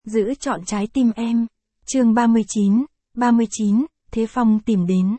Giữ trọn trái tim em. Chương 39, Thế Phong tìm đến.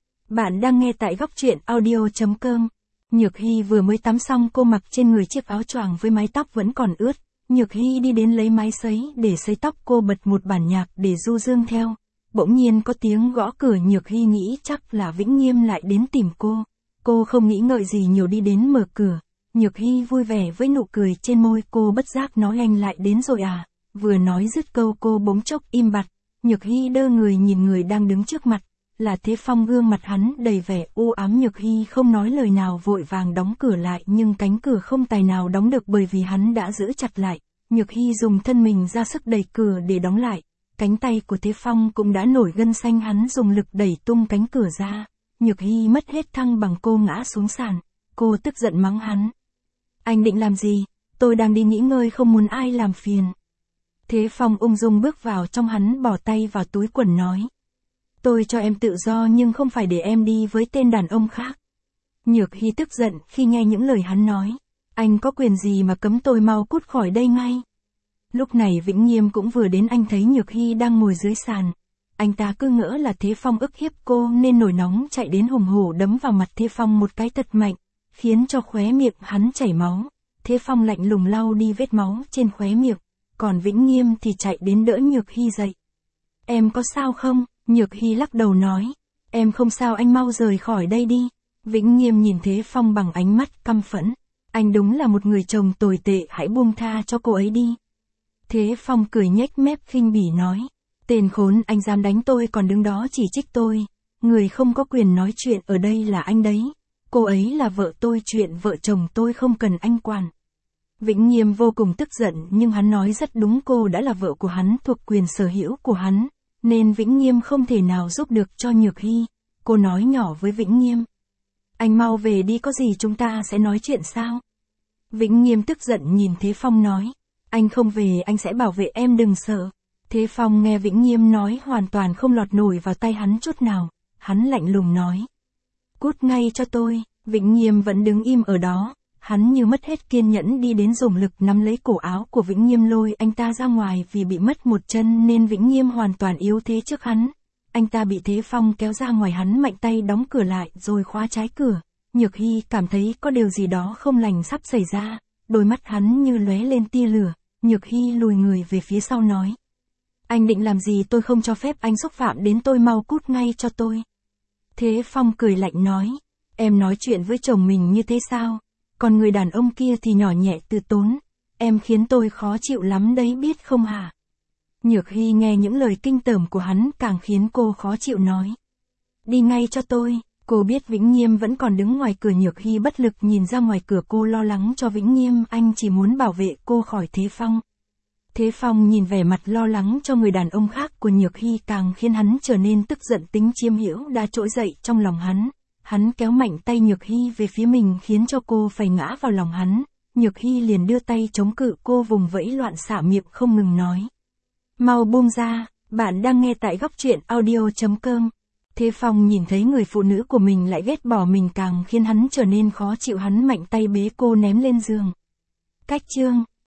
Bạn đang nghe tại góc truyện audio.com. Nhược Hy vừa mới tắm xong, cô mặc trên người chiếc áo choàng với mái tóc vẫn còn ướt. Nhược Hy đi đến lấy máy sấy để sấy tóc, cô bật một bản nhạc để du dương theo. Bỗng nhiên có tiếng gõ cửa, Nhược Hy nghĩ chắc là Vĩnh Nghiêm lại đến tìm cô. Cô không nghĩ ngợi gì nhiều đi đến mở cửa. Nhược Hy vui vẻ với nụ cười trên môi, cô bất giác nói anh lại đến rồi à. Vừa nói dứt câu cô bỗng chốc im bặt. Nhược Hy đơ người nhìn người đang đứng trước mặt. Là Thế Phong, gương mặt hắn đầy vẻ u ám. Nhược Hy không nói lời nào, vội vàng đóng cửa lại, nhưng cánh cửa không tài nào đóng được bởi vì hắn đã giữ chặt lại. Nhược Hy dùng thân mình ra sức đẩy cửa để đóng lại. Cánh tay của Thế Phong cũng đã nổi gân xanh, hắn dùng lực đẩy tung cánh cửa ra. Nhược Hy mất hết thăng bằng, cô ngã xuống sàn. Cô tức giận mắng hắn. Anh định làm gì? Tôi đang đi nghỉ ngơi, không muốn ai làm phiền. Thế Phong ung dung bước vào trong, hắn bỏ tay vào túi quần nói. Tôi cho em tự do nhưng không phải để em đi với tên đàn ông khác. Nhược Hy tức giận khi nghe những lời hắn nói. Anh có quyền gì mà cấm tôi, mau cút khỏi đây ngay. Lúc này Vĩnh Nghiêm cũng vừa đến, anh thấy Nhược Hy đang ngồi dưới sàn. Anh ta cứ ngỡ là Thế Phong ức hiếp cô nên nổi nóng chạy đến hùng hổ đấm vào mặt Thế Phong một cái thật mạnh, khiến cho khóe miệng hắn chảy máu. Thế Phong lạnh lùng lau đi vết máu trên khóe miệng, còn Vĩnh Nghiêm thì chạy đến đỡ Nhược Hy dậy. Em có sao không? Nhược Hy lắc đầu nói. Em không sao, anh mau rời khỏi đây đi. Vĩnh Nghiêm nhìn Thế Phong bằng ánh mắt căm phẫn. Anh đúng là một người chồng tồi tệ, hãy buông tha cho cô ấy đi. Thế Phong cười nhếch mép khinh bỉ nói. Tên khốn, anh dám đánh tôi còn đứng đó chỉ trích tôi. Người không có quyền nói chuyện ở đây là anh đấy. Cô ấy là vợ tôi, chuyện vợ chồng tôi không cần anh quản. Vĩnh Nghiêm vô cùng tức giận, nhưng hắn nói rất đúng, cô đã là vợ của hắn, thuộc quyền sở hữu của hắn, nên Vĩnh Nghiêm không thể nào giúp được cho Nhược Hy. Cô nói nhỏ với Vĩnh Nghiêm. Anh mau về đi, có gì chúng ta sẽ nói chuyện sao? Vĩnh Nghiêm tức giận nhìn Thế Phong nói. Anh không về, anh sẽ bảo vệ em, đừng sợ. Thế Phong nghe Vĩnh Nghiêm nói hoàn toàn không lọt nổi vào tay hắn chút nào. Hắn lạnh lùng nói. Cút ngay cho tôi. Vĩnh Nghiêm vẫn đứng im ở đó. Hắn như mất hết kiên nhẫn đi đến dùng lực nắm lấy cổ áo của Vĩnh Nghiêm, lôi anh ta ra ngoài. Vì bị mất một chân nên Vĩnh Nghiêm hoàn toàn yếu thế trước hắn. Anh ta bị Thế Phong kéo ra ngoài, hắn mạnh tay đóng cửa lại rồi khóa trái cửa. Nhược Hy cảm thấy có điều gì đó không lành sắp xảy ra. Đôi mắt hắn như lóe lên tia lửa. Nhược Hy lùi người về phía sau nói. Anh định làm gì? Tôi không cho phép anh xúc phạm đến tôi, mau cút ngay cho tôi. Thế Phong cười lạnh nói. Em nói chuyện với chồng mình như thế sao? Còn người đàn ông kia thì nhỏ nhẹ từ tốn. Em khiến tôi khó chịu lắm đấy, biết không hả? Nhược Hy nghe những lời kinh tởm của hắn càng khiến cô khó chịu, nói. Đi ngay cho tôi. Cô biết Vĩnh Nghiêm vẫn còn đứng ngoài cửa. Nhược Hy bất lực nhìn ra ngoài cửa, cô lo lắng cho Vĩnh Nghiêm, anh chỉ muốn bảo vệ cô khỏi Thế Phong. Thế Phong nhìn vẻ mặt lo lắng cho người đàn ông khác của Nhược Hy càng khiến hắn trở nên tức giận, tính chiếm hữu đã trỗi dậy trong lòng hắn. Hắn kéo mạnh tay Nhược Hy về phía mình khiến cho cô phải ngã vào lòng hắn. Nhược Hy liền đưa tay chống cự, cô vùng vẫy loạn xạ miệng không ngừng nói. Mau buông ra, bạn đang nghe tại góc truyện audio.com. Thế Phong nhìn thấy người phụ nữ của mình lại ghét bỏ mình càng khiến hắn trở nên khó chịu, hắn mạnh tay bế cô ném lên giường. Cách chương